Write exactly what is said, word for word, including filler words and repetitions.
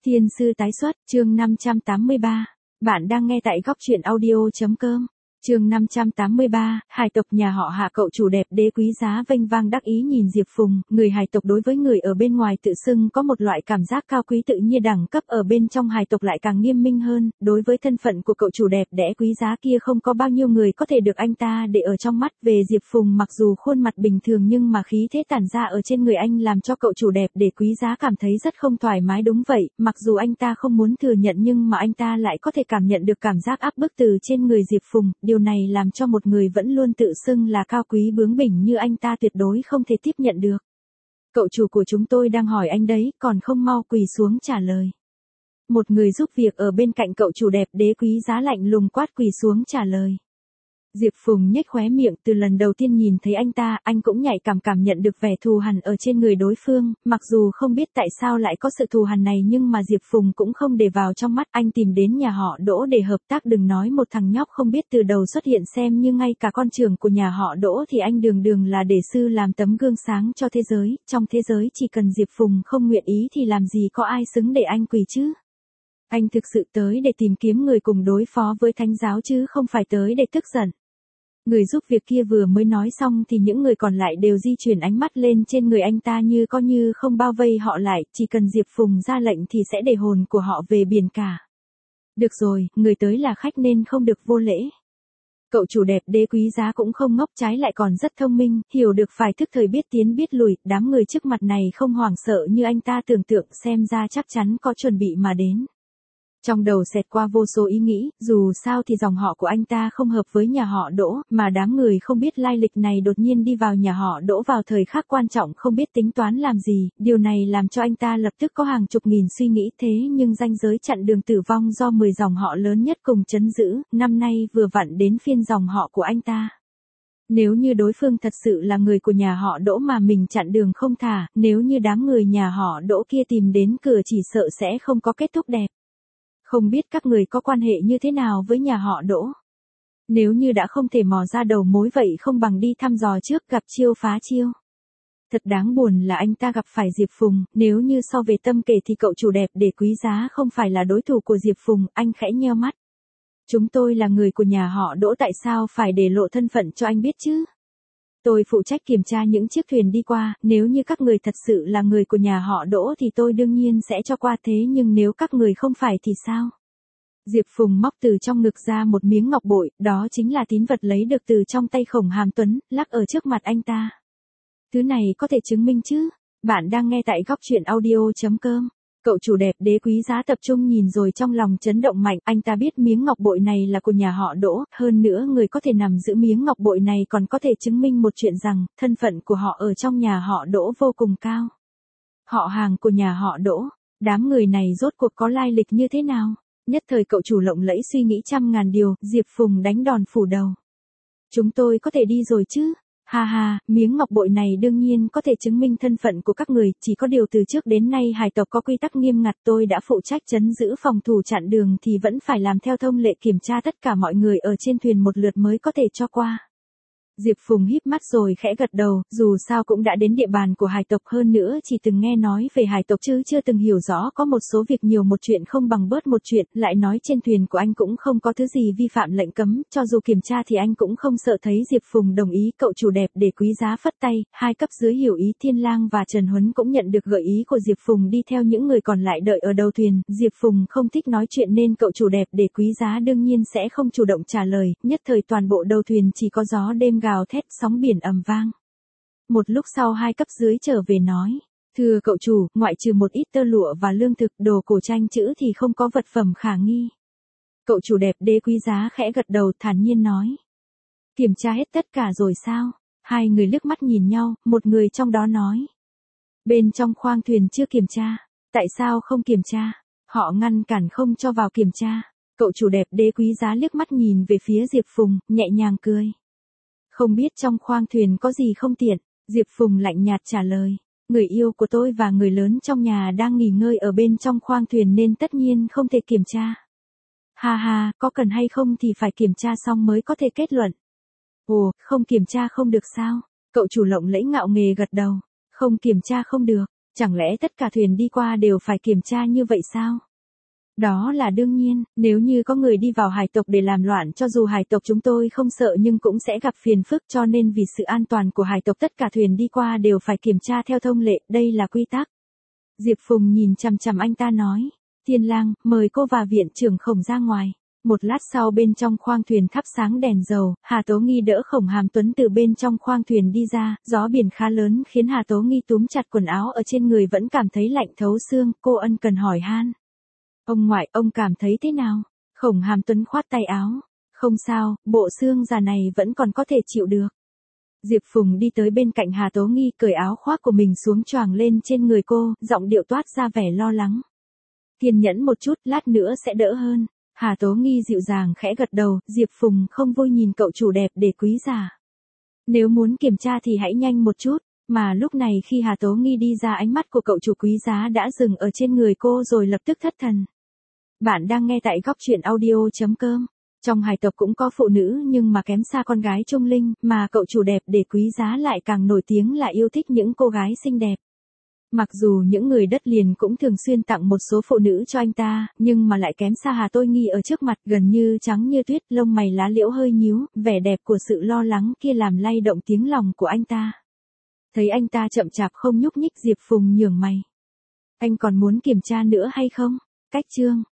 Thiên sư tái xuất, chương năm trăm tám mươi ba. Bạn đang nghe tại góc truyện audio chấm com. Chương năm trăm tám mươi ba, hài tộc nhà họ Hạ cậu chủ đẹp đế quý giá vênh vang đắc ý nhìn Diệp Phùng, người hài tộc đối với người ở bên ngoài tự xưng có một loại cảm giác cao quý tự nhiên đẳng cấp ở bên trong hài tộc lại càng nghiêm minh hơn, đối với thân phận của cậu chủ đẹp đẽ quý giá kia không có bao nhiêu người có thể được anh ta để ở trong mắt. Về Diệp Phùng mặc dù khuôn mặt bình thường nhưng mà khí thế tản ra ở trên người anh làm cho cậu chủ đẹp đẽ quý giá cảm thấy rất không thoải mái. Đúng vậy, mặc dù anh ta không muốn thừa nhận nhưng mà anh ta lại có thể cảm nhận được cảm giác áp bức từ trên người Diệp Phùng. Điều này làm cho một người vẫn luôn tự xưng là cao quý bướng bỉnh như anh ta tuyệt đối không thể tiếp nhận được. Cậu chủ của chúng tôi đang hỏi anh đấy, còn không mau quỳ xuống trả lời. Một người giúp việc ở bên cạnh cậu chủ đẹp đế quý giá lạnh lùng quát quỳ xuống trả lời. Diệp Phùng nhếch khóe miệng, từ lần đầu tiên nhìn thấy anh ta, anh cũng nhạy cảm cảm nhận được vẻ thù hằn ở trên người đối phương, mặc dù không biết tại sao lại có sự thù hằn này nhưng mà Diệp Phùng cũng không để vào trong mắt. Anh tìm đến nhà họ Đỗ để hợp tác, đừng nói một thằng nhóc không biết từ đầu xuất hiện xem như ngay cả con trưởng của nhà họ Đỗ thì anh đường đường là để sư làm tấm gương sáng cho thế giới, trong thế giới chỉ cần Diệp Phùng không nguyện ý thì làm gì có ai xứng để anh quỳ chứ. Anh thực sự tới để tìm kiếm người cùng đối phó với thánh giáo chứ không phải tới để tức giận. Người giúp việc kia vừa mới nói xong thì những người còn lại đều di chuyển ánh mắt lên trên người anh ta như có như không bao vây họ lại, chỉ cần Diệp Phùng ra lệnh thì sẽ để hồn của họ về biển cả. Được rồi, người tới là khách nên không được vô lễ. Cậu chủ đẹp đế quý giá cũng không ngốc, trái lại còn rất thông minh, hiểu được phải thức thời biết tiến biết lùi, đám người trước mặt này không hoảng sợ như anh ta tưởng tượng, xem ra chắc chắn có chuẩn bị mà đến. Trong đầu xẹt qua vô số ý nghĩ, dù sao thì dòng họ của anh ta không hợp với nhà họ Đỗ, mà đám người không biết lai lịch này đột nhiên đi vào nhà họ Đỗ vào thời khắc quan trọng không biết tính toán làm gì, điều này làm cho anh ta lập tức có hàng chục nghìn suy nghĩ. Thế nhưng ranh giới chặn đường tử vong do mười dòng họ lớn nhất cùng chấn giữ, năm nay vừa vặn đến phiên dòng họ của anh ta. Nếu như đối phương thật sự là người của nhà họ Đỗ mà mình chặn đường không thả, nếu như đám người nhà họ Đỗ kia tìm đến cửa chỉ sợ sẽ không có kết thúc đẹp. Không biết các người có quan hệ như thế nào với nhà họ Đỗ? Nếu như đã không thể mò ra đầu mối vậy không bằng đi thăm dò trước, gặp chiêu phá chiêu. Thật đáng buồn là anh ta gặp phải Diệp Phùng, nếu như so về tâm kể thì cậu chủ đẹp đế quý giá không phải là đối thủ của Diệp Phùng. Anh khẽ nheo mắt. Chúng tôi là người của nhà họ Đỗ, tại sao phải để lộ thân phận cho anh biết chứ? Tôi phụ trách kiểm tra những chiếc thuyền đi qua, nếu như các người thật sự là người của nhà họ Đỗ thì tôi đương nhiên sẽ cho qua, thế nhưng nếu các người không phải thì sao? Diệp Phùng móc từ trong ngực ra một miếng ngọc bội, đó chính là tín vật lấy được từ trong tay Khổng Hàm Tuấn, lắc ở trước mặt anh ta. Thứ này có thể chứng minh chứ? Bạn đang nghe tại góc truyện audio chấm com. Cậu chủ đẹp đế quý giá tập trung nhìn rồi trong lòng chấn động mạnh, anh ta biết miếng ngọc bội này là của nhà họ Đỗ, hơn nữa người có thể nằm giữ miếng ngọc bội này còn có thể chứng minh một chuyện rằng, thân phận của họ ở trong nhà họ Đỗ vô cùng cao. Họ hàng của nhà họ Đỗ, đám người này rốt cuộc có lai lịch như thế nào? Nhất thời cậu chủ lộng lẫy suy nghĩ trăm ngàn điều, Diệp Phùng đánh đòn phủ đầu. Chúng tôi có thể đi rồi chứ? Ha ha, miếng ngọc bội này đương nhiên có thể chứng minh thân phận của các người, chỉ có điều từ trước đến nay hải tộc có quy tắc nghiêm ngặt, tôi đã phụ trách trấn giữ phòng thủ chặn đường thì vẫn phải làm theo thông lệ, kiểm tra tất cả mọi người ở trên thuyền một lượt mới có thể cho qua. Diệp Phùng híp mắt rồi khẽ gật đầu, dù sao cũng đã đến địa bàn của hải tộc, hơn nữa chỉ từng nghe nói về hải tộc chứ chưa từng hiểu rõ, có một số việc nhiều một chuyện không bằng bớt một chuyện, lại nói trên thuyền của anh cũng không có thứ gì vi phạm lệnh cấm, cho dù kiểm tra thì anh cũng không sợ. Thấy Diệp Phùng đồng ý, cậu chủ đẹp đế quý giá phất tay, hai cấp dưới hiểu ý Thiên Lang và Trần Huấn cũng nhận được gợi ý của Diệp Phùng đi theo những người còn lại đợi ở đầu thuyền. Diệp Phùng không thích nói chuyện nên cậu chủ đẹp đế quý giá đương nhiên sẽ không chủ động trả lời, nhất thời toàn bộ đầu thuyền chỉ có gió đêm gào thét, sóng biển ầm vang. Một lúc sau hai cấp dưới trở về nói, thưa cậu chủ, ngoại trừ một ít tơ lụa và lương thực, đồ cổ tranh chữ thì không có vật phẩm khả nghi. Cậu chủ đẹp đế quý giá khẽ gật đầu thản nhiên nói, kiểm tra hết tất cả rồi sao? Hai người liếc mắt nhìn nhau, một người trong đó nói, bên trong khoang thuyền chưa kiểm tra. Tại sao không kiểm tra? Họ ngăn cản không cho vào kiểm tra. Cậu chủ đẹp đế quý giá liếc mắt nhìn về phía Diệp Phùng, nhẹ nhàng cười. Không biết trong khoang thuyền có gì không tiện? Diệp Phùng lạnh nhạt trả lời, người yêu của tôi và người lớn trong nhà đang nghỉ ngơi ở bên trong khoang thuyền nên tất nhiên không thể kiểm tra. Ha ha, có cần hay không thì phải kiểm tra xong mới có thể kết luận. Ồ, không kiểm tra không được sao? Cậu chủ lộng lẫy ngạo nghề gật đầu, không kiểm tra không được. Chẳng lẽ tất cả thuyền đi qua đều phải kiểm tra như vậy sao? Đó là đương nhiên, nếu như có người đi vào hải tộc để làm loạn cho dù hải tộc chúng tôi không sợ nhưng cũng sẽ gặp phiền phức cho nên vì sự an toàn của hải tộc tất cả thuyền đi qua đều phải kiểm tra theo thông lệ, đây là quy tắc. Diệp Phùng nhìn chằm chằm anh ta nói, Thiên Lang, mời cô và viện trưởng Khổng ra ngoài. Một lát sau bên trong khoang thuyền thắp sáng đèn dầu, Hà Tố Nghi đỡ Khổng Hàm Tuấn từ bên trong khoang thuyền đi ra, gió biển khá lớn khiến Hà Tố Nghi túm chặt quần áo ở trên người vẫn cảm thấy lạnh thấu xương, cô ân cần hỏi han. Ông ngoại, ông cảm thấy thế nào? Khổng Hàm Tuấn khoát tay áo. Không sao, bộ xương già này vẫn còn có thể chịu được. Diệp Phùng đi tới bên cạnh Hà Tố Nghi cởi áo khoác của mình xuống choàng lên trên người cô, giọng điệu toát ra vẻ lo lắng. Kiên nhẫn một chút, lát nữa sẽ đỡ hơn. Hà Tố Nghi dịu dàng khẽ gật đầu, Diệp Phùng không vui nhìn cậu chủ đẹp để quý giả. Nếu muốn kiểm tra thì hãy nhanh một chút, mà lúc này khi Hà Tố Nghi đi ra ánh mắt của cậu chủ quý giá đã dừng ở trên người cô rồi lập tức thất thần. Bạn đang nghe tại góc truyện audio.com. Trong hải tộc cũng có phụ nữ nhưng mà kém xa con gái trung linh, mà cậu chủ đẹp để quý giá lại càng nổi tiếng là yêu thích những cô gái xinh đẹp. Mặc dù những người đất liền cũng thường xuyên tặng một số phụ nữ cho anh ta, nhưng mà lại kém xa Hà Tố Nghi ở trước mặt, gần như trắng như tuyết, lông mày lá liễu hơi nhíu, vẻ đẹp của sự lo lắng kia làm lay động tiếng lòng của anh ta. Thấy anh ta chậm chạp không nhúc nhích, Diệp Phùng nhướng mày. Anh còn muốn kiểm tra nữa hay không? Cách chương